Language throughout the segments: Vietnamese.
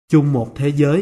Chung một thế giới.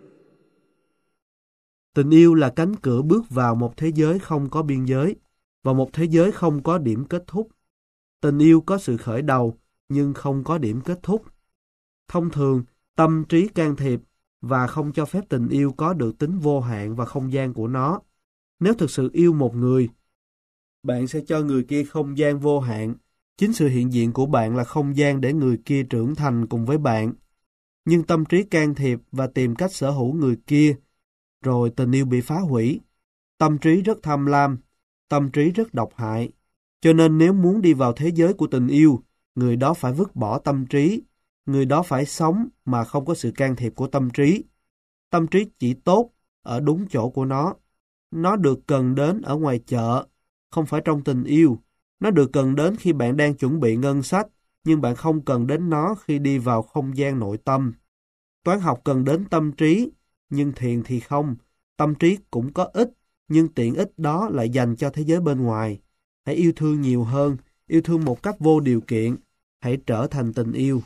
Tình yêu là cánh cửa bước vào một thế giới không có biên giới, và một thế giới không có điểm kết thúc. Tình yêu có sự khởi đầu, nhưng không có điểm kết thúc. Thông thường, tâm trí can thiệp và không cho phép tình yêu có được tính vô hạn và không gian của nó. Nếu thực sự yêu một người, bạn sẽ cho người kia không gian vô hạn. Chính sự hiện diện của bạn là không gian để người kia trưởng thành cùng với bạn. Nhưng tâm trí can thiệp và tìm cách sở hữu người kia, rồi tình yêu bị phá hủy. Tâm trí rất tham lam, tâm trí rất độc hại. Cho nên nếu muốn đi vào thế giới của tình yêu, người đó phải vứt bỏ tâm trí. Người đó phải sống mà không có sự can thiệp của tâm trí. Tâm trí chỉ tốt ở đúng chỗ của nó. Nó được cần đến ở ngoài chợ, không phải trong tình yêu. Nó được cần đến khi bạn đang chuẩn bị ngân sách, nhưng bạn không cần đến nó khi đi vào không gian nội tâm. Toán học cần đến tâm trí, nhưng thiền thì không. Tâm trí cũng có ích, nhưng tiện ích đó lại dành cho thế giới bên ngoài. Hãy yêu thương nhiều hơn, yêu thương một cách vô điều kiện. Hãy trở thành tình yêu.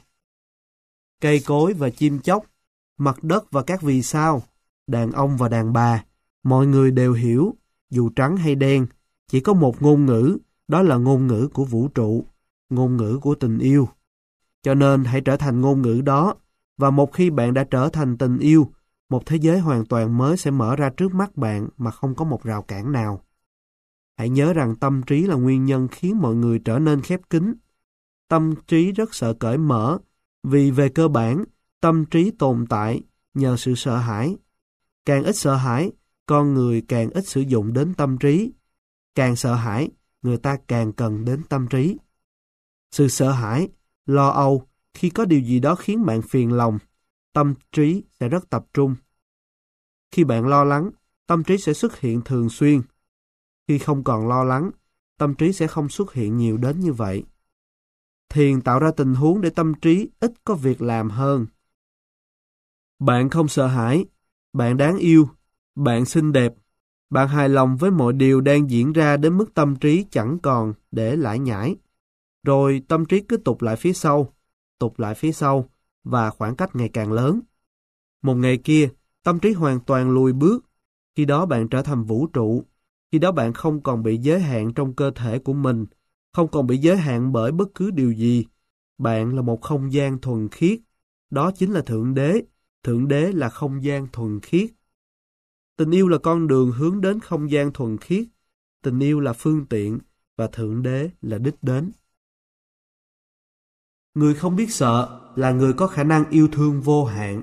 Cây cối và chim chóc, mặt đất và các vì sao, đàn ông và đàn bà, mọi người đều hiểu, dù trắng hay đen, chỉ có một ngôn ngữ, đó là ngôn ngữ của vũ trụ, ngôn ngữ của tình yêu. Cho nên hãy trở thành ngôn ngữ đó, và một khi bạn đã trở thành tình yêu, một thế giới hoàn toàn mới sẽ mở ra trước mắt bạn mà không có một rào cản nào. Hãy nhớ rằng tâm trí là nguyên nhân khiến mọi người trở nên khép kín. Tâm trí rất sợ cởi mở, vì về cơ bản, tâm trí tồn tại nhờ sự sợ hãi. Càng ít sợ hãi, con người càng ít sử dụng đến tâm trí. Càng sợ hãi, người ta càng cần đến tâm trí. Sự sợ hãi, lo âu, khi có điều gì đó khiến bạn phiền lòng, tâm trí sẽ rất tập trung. Khi bạn lo lắng, tâm trí sẽ xuất hiện thường xuyên. Khi không còn lo lắng, tâm trí sẽ không xuất hiện nhiều đến như vậy. Thiền tạo ra tình huống để tâm trí ít có việc làm hơn. Bạn không sợ hãi, bạn đáng yêu, bạn xinh đẹp, bạn hài lòng với mọi điều đang diễn ra đến mức tâm trí chẳng còn để lải nhải. Rồi tâm trí cứ tụt lại phía sau, và khoảng cách ngày càng lớn. Một ngày kia, tâm trí hoàn toàn lùi bước. Khi đó bạn trở thành vũ trụ. Khi đó bạn không còn bị giới hạn trong cơ thể của mình, không còn bị giới hạn bởi bất cứ điều gì. Bạn là một không gian thuần khiết. Đó chính là Thượng Đế. Thượng Đế là không gian thuần khiết. Tình yêu là con đường hướng đến không gian thuần khiết. Tình yêu là phương tiện, và Thượng Đế là đích đến. Người không biết sợ là người có khả năng yêu thương vô hạn.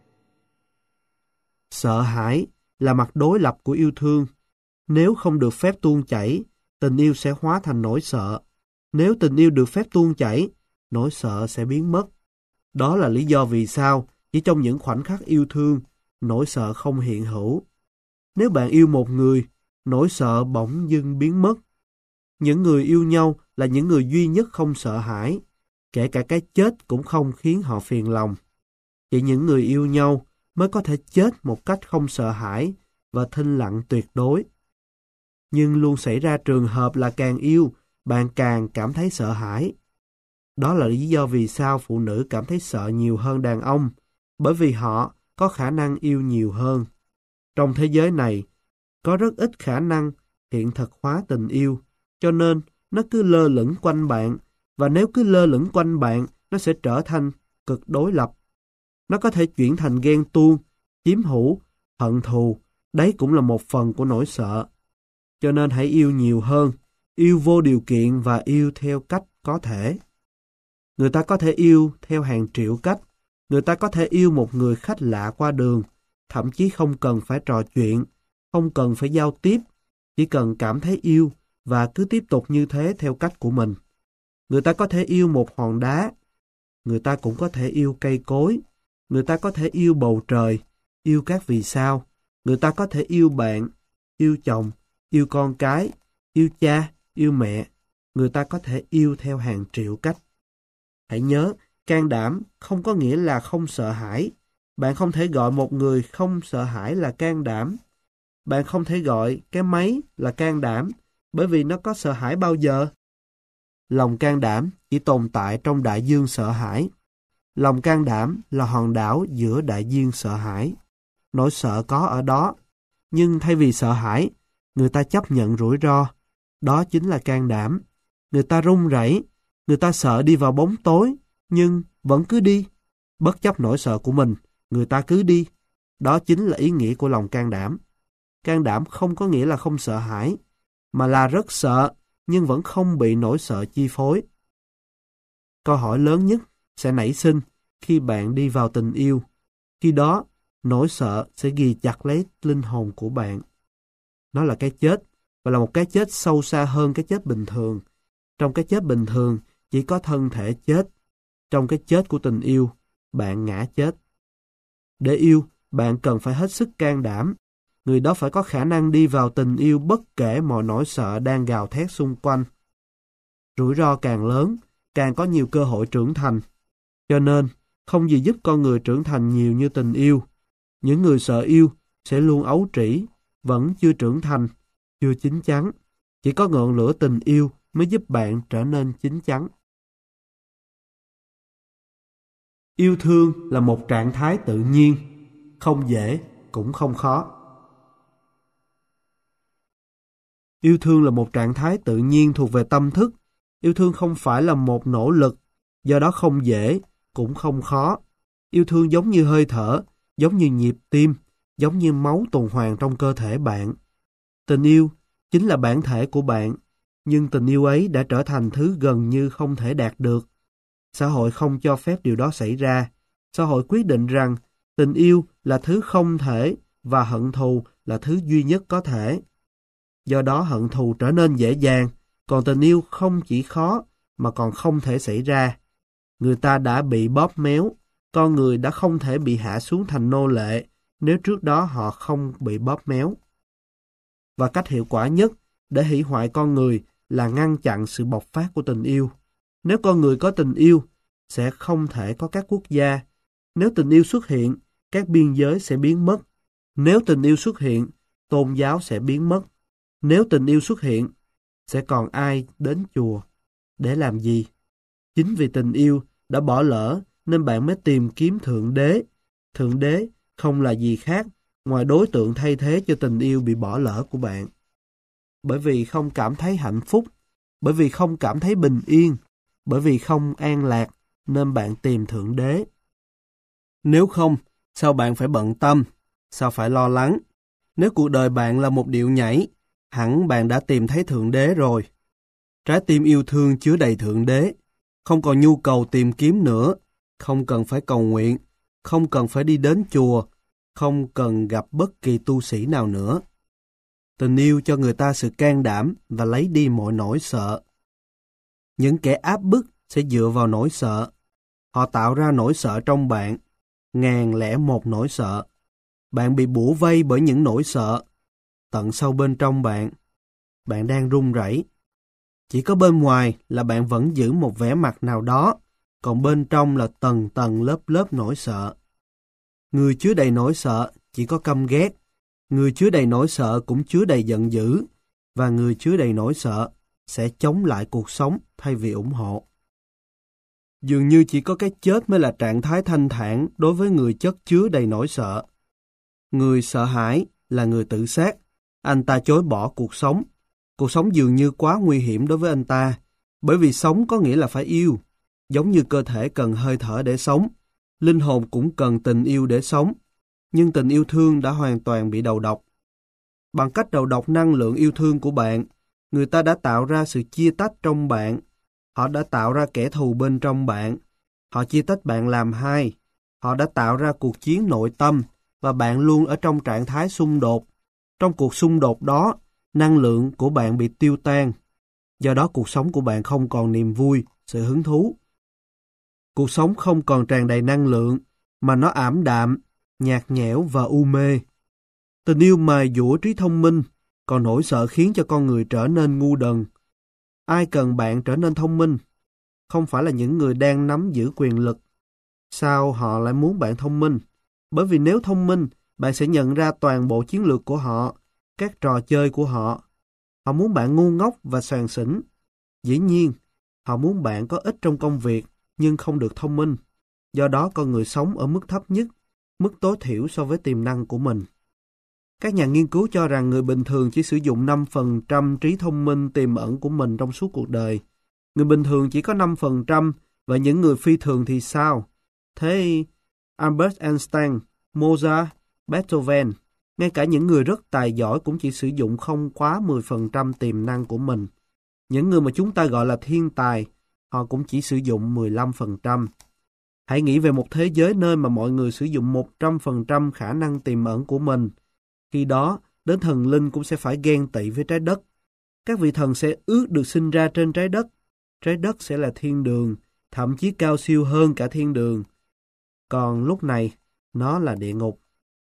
Sợ hãi là mặt đối lập của yêu thương. Nếu không được phép tuôn chảy, tình yêu sẽ hóa thành nỗi sợ. Nếu tình yêu được phép tuôn chảy, nỗi sợ sẽ biến mất. Đó là lý do vì sao chỉ trong những khoảnh khắc yêu thương, nỗi sợ không hiện hữu. Nếu bạn yêu một người, nỗi sợ bỗng dưng biến mất. Những người yêu nhau là những người duy nhất không sợ hãi. Kể cả cái chết cũng không khiến họ phiền lòng. Chỉ những người yêu nhau mới có thể chết một cách không sợ hãi và thinh lặng tuyệt đối. Nhưng luôn xảy ra trường hợp là càng yêu, bạn càng cảm thấy sợ hãi. Đó là lý do vì sao phụ nữ cảm thấy sợ nhiều hơn đàn ông, bởi vì họ có khả năng yêu nhiều hơn. Trong thế giới này, có rất ít khả năng hiện thực hóa tình yêu, cho nên nó cứ lơ lửng quanh bạn, và nếu cứ lơ lửng quanh bạn, nó sẽ trở thành cực đối lập. Nó có thể chuyển thành ghen tuông, chiếm hữu, hận thù, đấy cũng là một phần của nỗi sợ. Cho nên hãy yêu nhiều hơn, yêu vô điều kiện và yêu theo cách có thể. Người ta có thể yêu theo hàng triệu cách. Người ta có thể yêu một người khách lạ qua đường, thậm chí không cần phải trò chuyện, không cần phải giao tiếp, chỉ cần cảm thấy yêu và cứ tiếp tục như thế theo cách của mình. Người ta có thể yêu một hòn đá, người ta cũng có thể yêu cây cối, người ta có thể yêu bầu trời, yêu các vì sao, người ta có thể yêu bạn, yêu chồng, yêu con cái, yêu cha, yêu mẹ, người ta có thể yêu theo hàng triệu cách. Hãy nhớ, can đảm không có nghĩa là không sợ hãi. Bạn không thể gọi một người không sợ hãi là can đảm. Bạn không thể gọi cái máy là can đảm, bởi vì nó có sợ hãi bao giờ. Lòng can đảm chỉ tồn tại trong đại dương sợ hãi. lòng can đảm là hòn đảo giữa đại dương sợ hãi. Nỗi sợ có ở đó, nhưng thay vì sợ hãi, người ta chấp nhận rủi ro. Đó chính là can đảm. Người ta run rẩy, người ta sợ đi vào bóng tối, nhưng vẫn cứ đi. Bất chấp nỗi sợ của mình, người ta cứ đi. Đó chính là ý nghĩa của lòng can đảm. Can đảm không có nghĩa là không sợ hãi, mà là rất sợ, nhưng vẫn không bị nỗi sợ chi phối. Câu hỏi lớn nhất sẽ nảy sinh khi bạn đi vào tình yêu. Khi đó, nỗi sợ sẽ ghi chặt lấy linh hồn của bạn. Nó là cái chết, và là một cái chết sâu xa hơn cái chết bình thường. Trong cái chết bình thường, chỉ có thân thể chết. Trong cái chết của tình yêu, bạn ngã chết. Để yêu, bạn cần phải hết sức can đảm. Người đó phải có khả năng đi vào tình yêu bất kể mọi nỗi sợ đang gào thét xung quanh. Rủi ro càng lớn, càng có nhiều cơ hội trưởng thành. Cho nên, không gì giúp con người trưởng thành nhiều như tình yêu. Những người sợ yêu sẽ luôn ấu trĩ, vẫn chưa trưởng thành, chưa chín chắn. Chỉ có ngọn lửa tình yêu mới giúp bạn trở nên chín chắn. Yêu thương là một trạng thái tự nhiên, không dễ cũng không khó. Yêu thương là một trạng thái tự nhiên thuộc về tâm thức. Yêu thương không phải là một nỗ lực, do đó không dễ cũng không khó. Yêu thương giống như hơi thở, giống như nhịp tim, giống như máu tuần hoàn trong cơ thể bạn. Tình yêu chính là bản thể của bạn, nhưng tình yêu ấy đã trở thành thứ gần như không thể đạt được. Xã hội không cho phép điều đó xảy ra. Xã hội quyết định rằng tình yêu là thứ không thể và hận thù là thứ duy nhất có thể. Do đó hận thù trở nên dễ dàng, còn tình yêu không chỉ khó mà còn không thể xảy ra. Người ta đã bị bóp méo, con người đã không thể bị hạ xuống thành nô lệ nếu trước đó họ không bị bóp méo. Và cách hiệu quả nhất để hủy hoại con người là ngăn chặn sự bộc phát của tình yêu. Nếu con người có tình yêu, sẽ không thể có các quốc gia. Nếu tình yêu xuất hiện, các biên giới sẽ biến mất. Nếu tình yêu xuất hiện, tôn giáo sẽ biến mất. Nếu tình yêu xuất hiện, sẽ còn ai đến chùa? Để làm gì? Chính vì tình yêu đã bỏ lỡ nên bạn mới tìm kiếm Thượng Đế. Thượng Đế không là gì khác ngoài đối tượng thay thế cho tình yêu bị bỏ lỡ của bạn. Bởi vì không cảm thấy hạnh phúc, bởi vì không cảm thấy bình yên, bởi vì không an lạc nên bạn tìm Thượng Đế. Nếu không, sao bạn phải bận tâm? Sao phải lo lắng? Nếu cuộc đời bạn là một điệu nhảy, hẳn bạn đã tìm thấy Thượng Đế rồi. Trái tim yêu thương chứa đầy Thượng Đế, không còn nhu cầu tìm kiếm nữa, không cần phải cầu nguyện, không cần phải đi đến chùa, không cần gặp bất kỳ tu sĩ nào nữa. Tình yêu cho người ta sự can đảm và lấy đi mọi nỗi sợ. Những kẻ áp bức sẽ dựa vào nỗi sợ. Họ tạo ra nỗi sợ trong bạn, 1001 nỗi sợ. Bạn bị bủa vây bởi những nỗi sợ. Tận sâu bên trong bạn, bạn đang run rẩy. Chỉ có bên ngoài là bạn vẫn giữ một vẻ mặt nào đó, còn bên trong là tầng tầng lớp lớp nỗi sợ. Người chứa đầy nỗi sợ chỉ có căm ghét, người chứa đầy nỗi sợ cũng chứa đầy giận dữ, và người chứa đầy nỗi sợ sẽ chống lại cuộc sống thay vì ủng hộ. Dường như chỉ có cái chết mới là trạng thái thanh thản đối với người chất chứa đầy nỗi sợ. Người sợ hãi là người tự sát, anh ta chối bỏ cuộc sống. Cuộc sống dường như quá nguy hiểm đối với anh ta, bởi vì sống có nghĩa là phải yêu. Giống như cơ thể cần hơi thở để sống, linh hồn cũng cần tình yêu để sống. Nhưng tình yêu thương đã hoàn toàn bị đầu độc. Bằng cách đầu độc năng lượng yêu thương của bạn, người ta đã tạo ra sự chia tách trong bạn. Họ đã tạo ra kẻ thù bên trong bạn. Họ chia tách bạn làm hai. Họ đã tạo ra cuộc chiến nội tâm, và bạn luôn ở trong trạng thái xung đột. Trong cuộc xung đột đó, năng lượng của bạn bị tiêu tan. Do đó cuộc sống của bạn không còn niềm vui, sự hứng thú. Cuộc sống không còn tràn đầy năng lượng, mà nó ảm đạm, nhạt nhẽo và u mê. Tình yêu mài dũa trí thông minh, còn nỗi sợ khiến cho con người trở nên ngu đần. Ai cần bạn trở nên thông minh? Không phải là những người đang nắm giữ quyền lực. Sao họ lại muốn bạn thông minh? Bởi vì nếu thông minh, bạn sẽ nhận ra toàn bộ chiến lược của họ, các trò chơi của họ. Họ muốn bạn ngu ngốc và xoàn xỉnh. Dĩ nhiên, họ muốn bạn có ích trong công việc, nhưng không được thông minh. Do đó con người sống ở mức thấp nhất, mức tối thiểu so với tiềm năng của mình. Các nhà nghiên cứu cho rằng người bình thường chỉ sử dụng 5% trí thông minh tiềm ẩn của mình trong suốt cuộc đời. Người bình thường chỉ có 5%, và những người phi thường thì sao? Thế Albert Einstein, Mozart, Beethoven, ngay cả những người rất tài giỏi cũng chỉ sử dụng không quá 10% tiềm năng của mình. Những người mà chúng ta gọi là thiên tài, họ cũng chỉ sử dụng 15%. Hãy nghĩ về một thế giới nơi mà mọi người sử dụng 100% khả năng tiềm ẩn của mình. Khi đó, đến thần linh cũng sẽ phải ghen tị với trái đất. Các vị thần sẽ ước được sinh ra trên trái đất. Trái đất sẽ là thiên đường, thậm chí cao siêu hơn cả thiên đường. Còn lúc này, nó là địa ngục.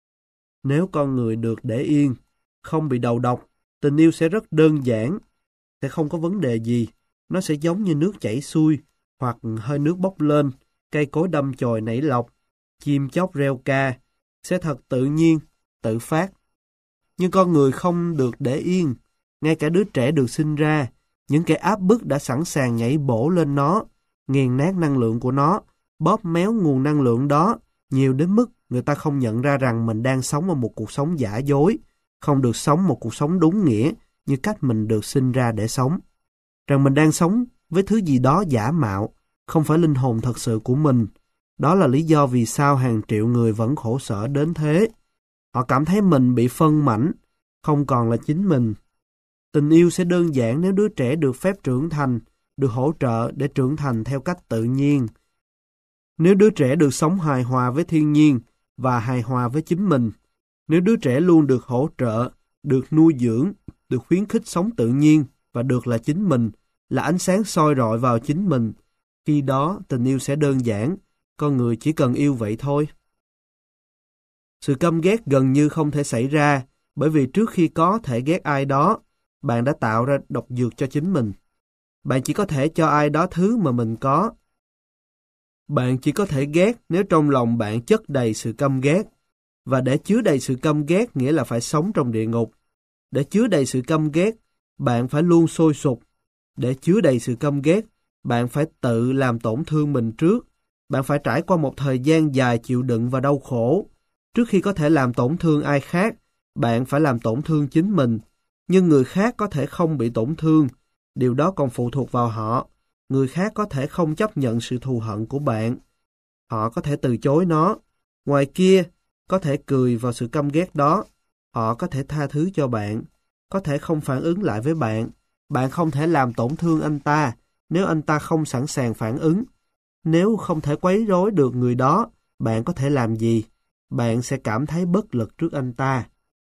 Nếu con người được để yên, không bị đầu độc, tình yêu sẽ rất đơn giản, sẽ không có vấn đề gì. Nó sẽ giống như nước chảy xuôi, hoặc hơi nước bốc lên, cây cối đâm chồi nảy lọc, chim chóc reo ca, sẽ thật tự nhiên, tự phát. Nhưng con người không được để yên, ngay cả đứa trẻ được sinh ra, những kẻ áp bức đã sẵn sàng nhảy bổ lên nó, nghiền nát năng lượng của nó, bóp méo nguồn năng lượng đó, nhiều đến mức người ta không nhận ra rằng mình đang sống ở một cuộc sống giả dối, không được sống một cuộc sống đúng nghĩa như cách mình được sinh ra để sống. Rằng mình đang sống với thứ gì đó giả mạo, không phải linh hồn thật sự của mình. Đó là lý do vì sao hàng triệu người vẫn khổ sở đến thế. Họ cảm thấy mình bị phân mảnh, không còn là chính mình. Tình yêu sẽ đơn giản nếu đứa trẻ được phép trưởng thành, được hỗ trợ để trưởng thành theo cách tự nhiên. Nếu đứa trẻ được sống hài hòa với thiên nhiên và hài hòa với chính mình, nếu đứa trẻ luôn được hỗ trợ, được nuôi dưỡng, được khuyến khích sống tự nhiên và được là chính mình, là ánh sáng soi rọi vào chính mình, khi đó tình yêu sẽ đơn giản, con người chỉ cần yêu vậy thôi. Sự căm ghét gần như không thể xảy ra, bởi vì trước khi có thể ghét ai đó, bạn đã tạo ra độc dược cho chính mình. Bạn chỉ có thể cho ai đó thứ mà mình có. Bạn chỉ có thể ghét nếu trong lòng bạn chất đầy sự căm ghét. Và để chứa đầy sự căm ghét nghĩa là phải sống trong địa ngục. Để chứa đầy sự căm ghét, bạn phải luôn sôi sục. Để chứa đầy sự căm ghét, bạn phải tự làm tổn thương mình trước. Bạn phải trải qua một thời gian dài chịu đựng và đau khổ. Trước khi có thể làm tổn thương ai khác, bạn phải làm tổn thương chính mình. Nhưng người khác có thể không bị tổn thương. Điều đó còn phụ thuộc vào họ. Người khác có thể không chấp nhận sự thù hận của bạn. Họ có thể từ chối nó. Ngoài kia, có thể cười vào sự căm ghét đó. Họ có thể tha thứ cho bạn. Có thể không phản ứng lại với bạn. Bạn không thể làm tổn thương anh ta nếu anh ta không sẵn sàng phản ứng. Nếu không thể quấy rối được người đó, bạn có thể làm gì? Bạn sẽ cảm thấy bất lực trước anh ta.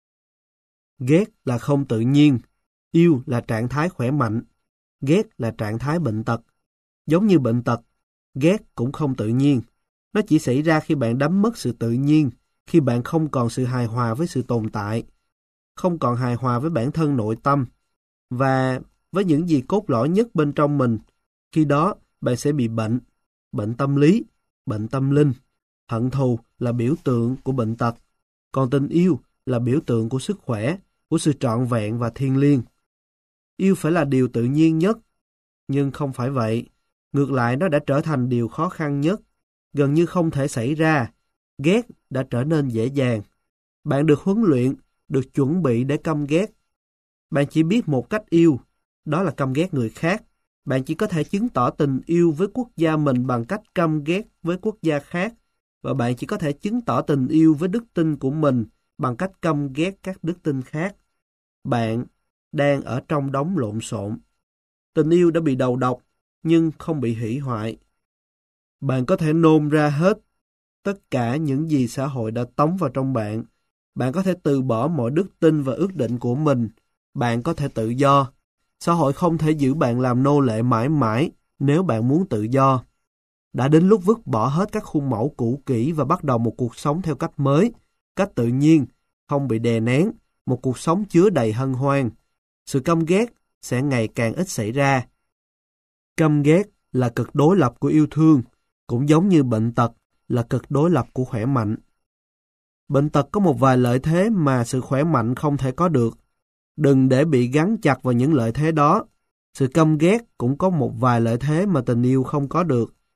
Ghét là không tự nhiên. Yêu là trạng thái khỏe mạnh. Ghét là trạng thái bệnh tật. Giống như bệnh tật, ghét cũng không tự nhiên. Nó chỉ xảy ra khi bạn đánh mất sự tự nhiên, khi bạn không còn sự hài hòa với sự tồn tại, không còn hài hòa với bản thân nội tâm, và với những gì cốt lõi nhất bên trong mình. Khi đó, bạn sẽ bị bệnh, bệnh tâm lý, bệnh tâm linh. Hận thù là biểu tượng của bệnh tật, còn tình yêu là biểu tượng của sức khỏe, của sự trọn vẹn và thiêng liêng. Yêu phải là điều tự nhiên nhất, nhưng không phải vậy. Ngược lại, nó đã trở thành điều khó khăn nhất, gần như không thể xảy ra. Ghét đã trở nên dễ dàng. Bạn được huấn luyện, được chuẩn bị để căm ghét. Bạn chỉ biết một cách yêu, đó là căm ghét người khác. Bạn chỉ có thể chứng tỏ tình yêu với quốc gia mình bằng cách căm ghét với quốc gia khác, và bạn chỉ có thể chứng tỏ tình yêu với đức tin của mình bằng cách căm ghét các đức tin khác. Bạn đang ở trong đống lộn xộn. Tình yêu đã bị đầu độc, nhưng không bị hủy hoại. Bạn có thể nôn ra hết tất cả những gì xã hội đã tống vào trong bạn. Bạn có thể từ bỏ mọi đức tin và ước định của mình. Bạn có thể tự do. Xã hội không thể giữ bạn làm nô lệ mãi mãi nếu bạn muốn tự do. Đã đến lúc vứt bỏ hết các khuôn mẫu cũ kỹ và bắt đầu một cuộc sống theo cách mới, cách tự nhiên, không bị đè nén, một cuộc sống chứa đầy hân hoan. Sự căm ghét sẽ ngày càng ít xảy ra. Căm ghét là cực đối lập của yêu thương, cũng giống như bệnh tật là cực đối lập của khỏe mạnh. Bệnh tật có một vài lợi thế mà sự khỏe mạnh không thể có được. Đừng để bị gắn chặt vào những lợi thế đó. Sự căm ghét cũng có một vài lợi thế mà tình yêu không có được.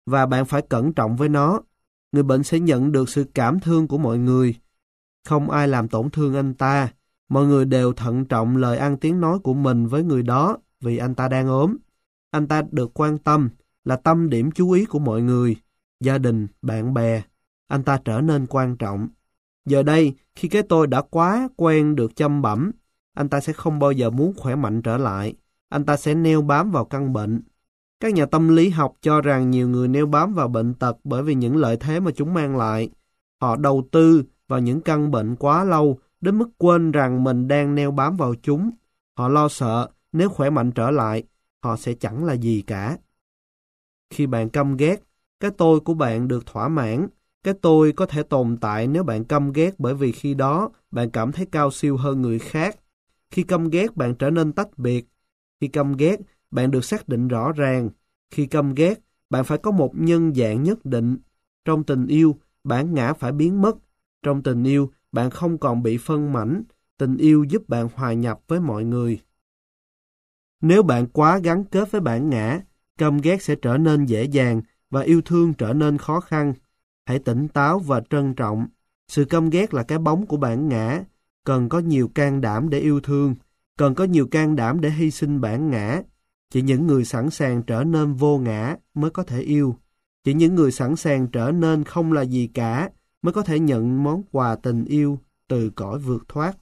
và bạn phải cẩn trọng với nó. Người bệnh sẽ nhận được sự cảm thương của mọi người. Không ai làm tổn thương anh ta. Mọi người đều thận trọng lời ăn tiếng nói của mình với người đó vì anh ta đang ốm. Anh ta được quan tâm, là tâm điểm chú ý của mọi người, gia đình, bạn bè. Anh ta trở nên quan trọng. Giờ đây, khi cái tôi đã quá quen được chăm bẵm, anh ta sẽ không bao giờ muốn khỏe mạnh trở lại. Anh ta sẽ neo bám vào căn bệnh. Các nhà tâm lý học cho rằng nhiều người neo bám vào bệnh tật bởi vì những lợi thế mà chúng mang lại. Họ đầu tư vào những căn bệnh quá lâu đến mức quên rằng mình đang neo bám vào chúng. Họ lo sợ nếu khỏe mạnh trở lại, họ sẽ chẳng là gì cả. Khi bạn căm ghét, cái tôi của bạn được thỏa mãn. Cái tôi có thể tồn tại nếu bạn căm ghét bởi vì khi đó bạn cảm thấy cao siêu hơn người khác. Khi căm ghét bạn trở nên tách biệt. Khi căm ghét bạn được xác định rõ ràng. Khi căm ghét bạn phải có một nhân dạng nhất định. Trong tình yêu, bản ngã phải biến mất. Trong tình yêu, bạn không còn bị phân mảnh. Tình yêu giúp bạn hòa nhập với mọi người. Nếu bạn quá gắn kết với bản ngã, căm ghét sẽ trở nên dễ dàng và yêu thương trở nên khó khăn. Hãy tỉnh táo và trân trọng. Sự căm ghét là cái bóng của bản ngã. Cần có nhiều can đảm để yêu thương. Cần có nhiều can đảm để hy sinh bản ngã. Chỉ những người sẵn sàng trở nên vô ngã mới có thể yêu. Chỉ những người sẵn sàng trở nên không là gì cả mới có thể nhận món quà tình yêu từ cõi vượt thoát.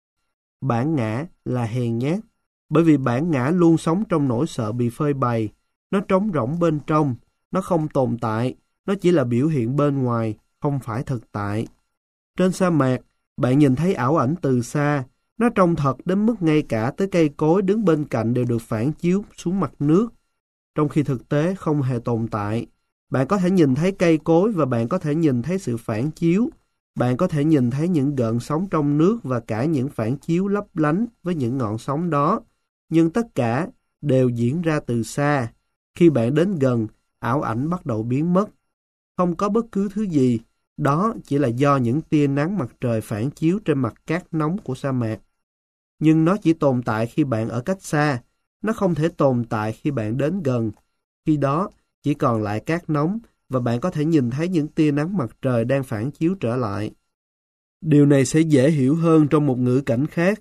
Bản ngã là hèn nhát, bởi vì bản ngã luôn sống trong nỗi sợ bị phơi bày. Nó trống rỗng bên trong, nó không tồn tại, nó chỉ là biểu hiện bên ngoài, không phải thực tại. Trên sa mạc, bạn nhìn thấy ảo ảnh từ xa, nó trông thật đến mức ngay cả tới cây cối đứng bên cạnh đều được phản chiếu xuống mặt nước, trong khi thực tế không hề tồn tại. Bạn có thể nhìn thấy cây cối và bạn có thể nhìn thấy sự phản chiếu. Bạn có thể nhìn thấy những gợn sóng trong nước và cả những phản chiếu lấp lánh với những ngọn sóng đó. Nhưng tất cả đều diễn ra từ xa. Khi bạn đến gần, ảo ảnh bắt đầu biến mất. Không có bất cứ thứ gì. Đó chỉ là do những tia nắng mặt trời phản chiếu trên mặt cát nóng của sa mạc. Nhưng nó chỉ tồn tại khi bạn ở cách xa. Nó không thể tồn tại khi bạn đến gần. Khi đó, chỉ còn lại cát nóng và bạn có thể nhìn thấy những tia nắng mặt trời đang phản chiếu trở lại. Điều này sẽ dễ hiểu hơn trong một ngữ cảnh khác.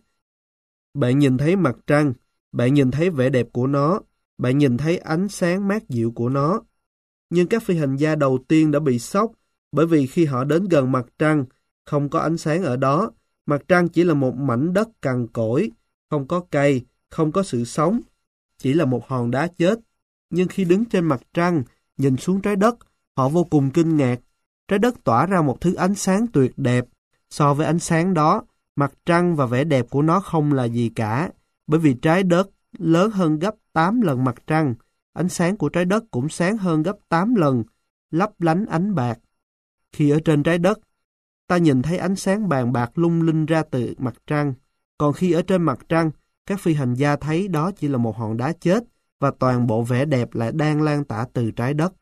Bạn nhìn thấy mặt trăng, bạn nhìn thấy vẻ đẹp của nó, bạn nhìn thấy ánh sáng mát dịu của nó. Nhưng các phi hành gia đầu tiên đã bị sốc bởi vì khi họ đến gần mặt trăng, không có ánh sáng ở đó. Mặt trăng chỉ là một mảnh đất cằn cỗi, không có cây, không có sự sống, chỉ là một hòn đá chết. Nhưng khi đứng trên mặt trăng, nhìn xuống trái đất, họ vô cùng kinh ngạc. Trái đất tỏa ra một thứ ánh sáng tuyệt đẹp. So với ánh sáng đó, mặt trăng và vẻ đẹp của nó không là gì cả, bởi vì trái đất lớn hơn gấp 8 lần mặt trăng. Ánh sáng của trái đất cũng sáng hơn gấp 8 lần, lấp lánh ánh bạc. Khi ở trên trái đất, ta nhìn thấy ánh sáng vàng bạc lung linh ra từ mặt trăng. Còn khi ở trên mặt trăng, các phi hành gia thấy đó chỉ là một hòn đá chết và toàn bộ vẻ đẹp lại đang lan tỏa từ trái đất.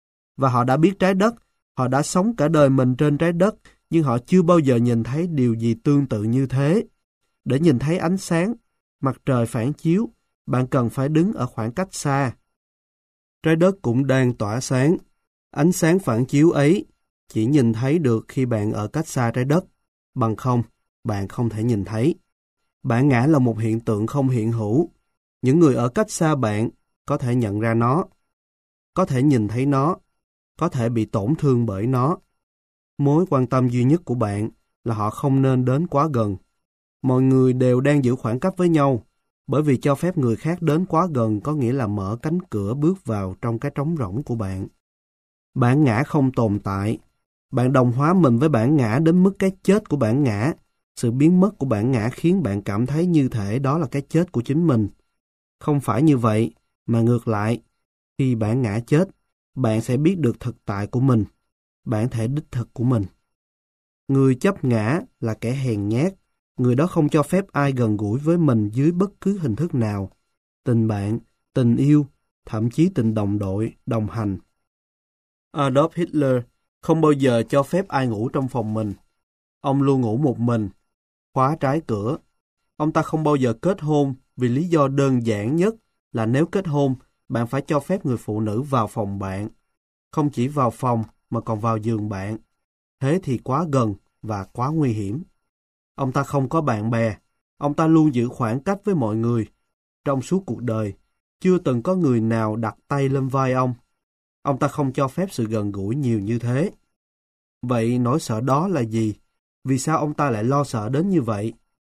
Và họ đã biết trái đất, họ đã sống cả đời mình trên trái đất, nhưng họ chưa bao giờ nhìn thấy điều gì tương tự như thế. Để nhìn thấy ánh sáng, mặt trời phản chiếu, bạn cần phải đứng ở khoảng cách xa. Trái đất cũng đang tỏa sáng. Ánh sáng phản chiếu ấy chỉ nhìn thấy được khi bạn ở cách xa trái đất, bằng không, bạn không thể nhìn thấy. Bản ngã là một hiện tượng không hiện hữu. Những người ở cách xa bạn có thể nhận ra nó, có thể nhìn thấy nó, có thể bị tổn thương bởi nó. Mối quan tâm duy nhất của bạn là họ không nên đến quá gần. Mọi người đều đang giữ khoảng cách với nhau, bởi vì cho phép người khác đến quá gần có nghĩa là mở cánh cửa bước vào trong cái trống rỗng của bạn. Bản ngã không tồn tại. Bạn đồng hóa mình với bản ngã đến mức cái chết của bản ngã. Sự biến mất của bản ngã khiến bạn cảm thấy như thể đó là cái chết của chính mình. Không phải như vậy, mà ngược lại. Khi bản ngã chết, bạn sẽ biết được thực tại của mình, bản thể đích thực của mình. Người chấp ngã là kẻ hèn nhát. Người đó không cho phép ai gần gũi với mình dưới bất cứ hình thức nào. Tình bạn, tình yêu, thậm chí tình đồng đội, đồng hành. Adolf Hitler không bao giờ cho phép ai ngủ trong phòng mình. Ông luôn ngủ một mình, khóa trái cửa. Ông ta không bao giờ kết hôn vì lý do đơn giản nhất là nếu kết hôn, bạn phải cho phép người phụ nữ vào phòng bạn. không chỉ vào phòng mà còn vào giường bạn. Thế thì quá gần và quá nguy hiểm. Ông ta không có bạn bè, ông ta luôn giữ khoảng cách với mọi người. Trong suốt cuộc đời, chưa từng có người nào đặt tay lên vai ông. Ông ta không cho phép sự gần gũi nhiều như thế. Vậy nỗi sợ đó là gì? Vì sao ông ta lại lo sợ đến như vậy?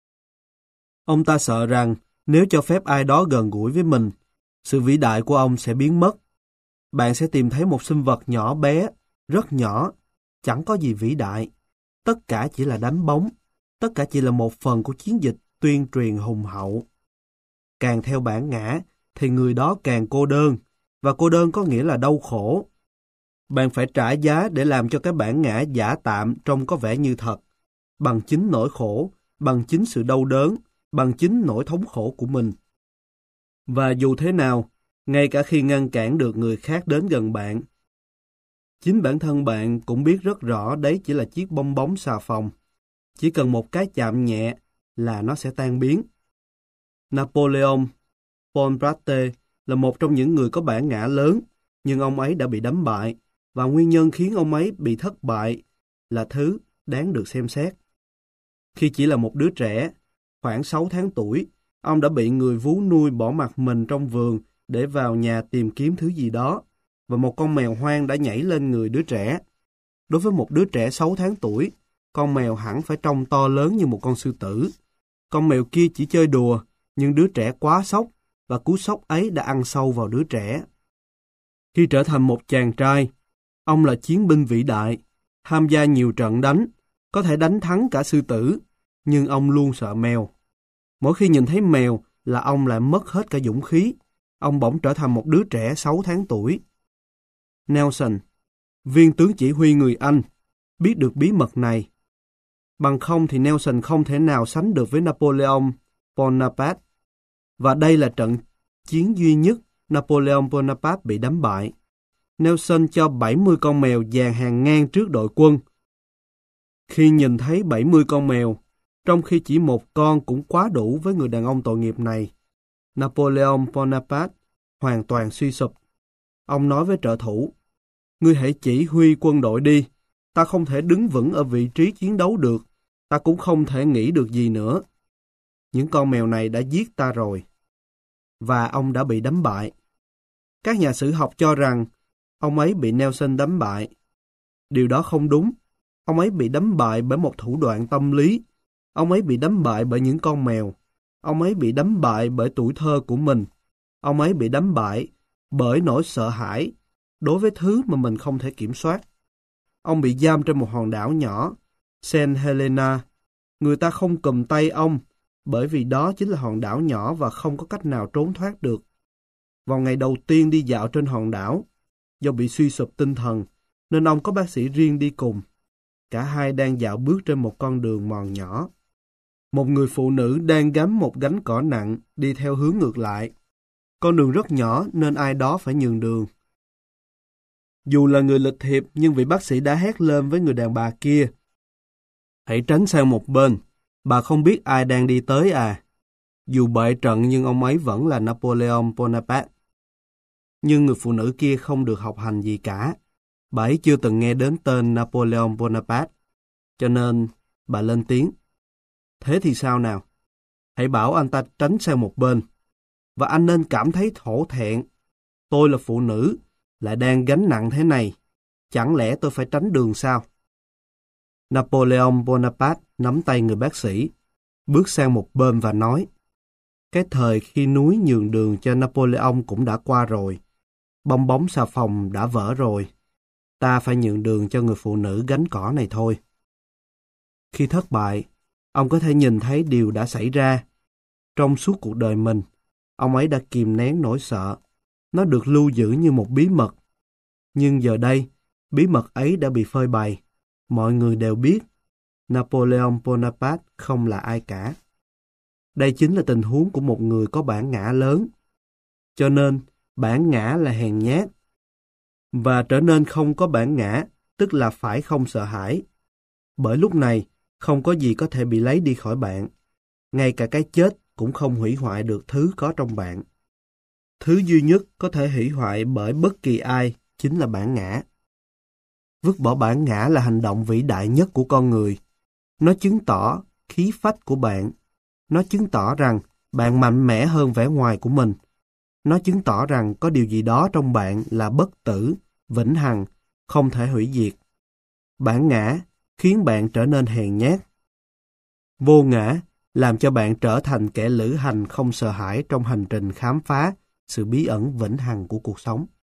Ông ta sợ rằng nếu cho phép ai đó gần gũi với mình, sự vĩ đại của ông sẽ biến mất. Bạn sẽ tìm thấy một sinh vật nhỏ bé, rất nhỏ, chẳng có gì vĩ đại. Tất cả chỉ là đánh bóng, tất cả chỉ là một phần của chiến dịch tuyên truyền hùng hậu. Càng theo bản ngã, thì người đó càng cô đơn, và cô đơn có nghĩa là đau khổ. Bạn phải trả giá để làm cho cái bản ngã giả tạm trông có vẻ như thật, bằng chính nỗi khổ, bằng chính sự đau đớn, bằng chính nỗi thống khổ của mình. Và dù thế nào, ngay cả khi ngăn cản được người khác đến gần bạn, chính bản thân bạn cũng biết rất rõ đấy chỉ là chiếc bong bóng xà phòng. Chỉ cần một cái chạm nhẹ là nó sẽ tan biến. Napoleon Bonaparte là một trong những người có bản ngã lớn, nhưng ông ấy đã bị đánh bại, và nguyên nhân khiến ông ấy bị thất bại là thứ đáng được xem xét. Khi chỉ là một đứa trẻ, khoảng 6 tháng tuổi, ông đã bị người vú nuôi bỏ mặc mình trong vườn để vào nhà tìm kiếm thứ gì đó, và một con mèo hoang đã nhảy lên người đứa trẻ. Đối với một đứa trẻ 6 tháng tuổi, con mèo hẳn phải trông to lớn như một con sư tử. Con mèo kia chỉ chơi đùa, nhưng đứa trẻ quá sốc, và cú sốc ấy đã ăn sâu vào đứa trẻ. Khi trở thành một chàng trai, ông là chiến binh vĩ đại, tham gia nhiều trận đánh, có thể đánh thắng cả sư tử, nhưng ông luôn sợ mèo. Mỗi khi nhìn thấy mèo là ông lại mất hết cả dũng khí. Ông bỗng trở thành một đứa trẻ 6 tháng tuổi. Nelson, viên tướng chỉ huy người Anh, biết được bí mật này. Bằng không thì Nelson không thể nào sánh được với Napoleon Bonaparte. Và đây là trận chiến duy nhất Napoleon Bonaparte bị đánh bại. Nelson cho 70 con mèo dàn hàng ngang trước đội quân. Khi nhìn thấy 70 con mèo, trong khi chỉ một con cũng quá đủ với người đàn ông tội nghiệp này, Napoleon Bonaparte hoàn toàn suy sụp. Ông nói với trợ thủ, ngươi hãy chỉ huy quân đội đi, ta không thể đứng vững ở vị trí chiến đấu được, ta cũng không thể nghĩ được gì nữa. Những con mèo này đã giết ta rồi. Và ông đã bị đánh bại. Các nhà sử học cho rằng ông ấy bị Nelson đánh bại. Điều đó không đúng. Ông ấy bị đánh bại bởi một thủ đoạn tâm lý. Ông ấy bị đánh bại bởi những con mèo. Ông ấy bị đánh bại bởi tuổi thơ của mình. Ông ấy bị đánh bại bởi nỗi sợ hãi đối với thứ mà mình không thể kiểm soát. Ông bị giam trên một hòn đảo nhỏ, Saint Helena. Người ta không cùm tay ông, bởi vì đó chính là hòn đảo nhỏ và không có cách nào trốn thoát được. Vào ngày đầu tiên đi dạo trên hòn đảo, do bị suy sụp tinh thần, nên ông có bác sĩ riêng đi cùng. Cả hai đang dạo bước trên một con đường mòn nhỏ. Một người phụ nữ đang gánh một gánh cỏ nặng đi theo hướng ngược lại. Con đường rất nhỏ nên ai đó phải nhường đường. Dù là người lịch thiệp nhưng vị bác sĩ đã hét lên với người đàn bà kia. Hãy tránh sang một bên, bà không biết ai đang đi tới à. Dù bại trận nhưng ông ấy vẫn là Napoleon Bonaparte. Nhưng người phụ nữ kia không được học hành gì cả. Bà ấy chưa từng nghe đến tên Napoleon Bonaparte. Cho nên bà lên tiếng. Thế thì sao nào? Hãy bảo anh ta tránh sang một bên. Và anh nên cảm thấy hổ thẹn. Tôi là phụ nữ, lại đang gánh nặng thế này. Chẳng lẽ tôi phải tránh đường sao? Napoleon Bonaparte nắm tay người bác sĩ, bước sang một bên và nói, cái thời khi núi nhường đường cho Napoleon cũng đã qua rồi. Bong bóng xà phòng đã vỡ rồi. Ta phải nhường đường cho người phụ nữ gánh cỏ này thôi. Khi thất bại, ông có thể nhìn thấy điều đã xảy ra. Trong suốt cuộc đời mình, ông ấy đã kìm nén nỗi sợ. Nó được lưu giữ như một bí mật. Nhưng giờ đây, bí mật ấy đã bị phơi bày. Mọi người đều biết Napoleon Bonaparte không là ai cả. Đây chính là tình huống của một người có bản ngã lớn. Cho nên, bản ngã là hèn nhát. Và trở nên không có bản ngã, tức là phải không sợ hãi. Bởi lúc này, không có gì có thể bị lấy đi khỏi bạn. Ngay cả cái chết cũng không hủy hoại được thứ có trong bạn. Thứ duy nhất có thể hủy hoại bởi bất kỳ ai chính là bản ngã. Vứt bỏ bản ngã là hành động vĩ đại nhất của con người. Nó chứng tỏ khí phách của bạn. Nó chứng tỏ rằng bạn mạnh mẽ hơn vẻ ngoài của mình. Nó chứng tỏ rằng có điều gì đó trong bạn là bất tử, vĩnh hằng, không thể hủy diệt. Bản ngã khiến bạn trở nên hèn nhát. Vô ngã làm cho bạn trở thành kẻ lữ hành không sợ hãi trong hành trình khám phá sự bí ẩn vĩnh hằng của cuộc sống.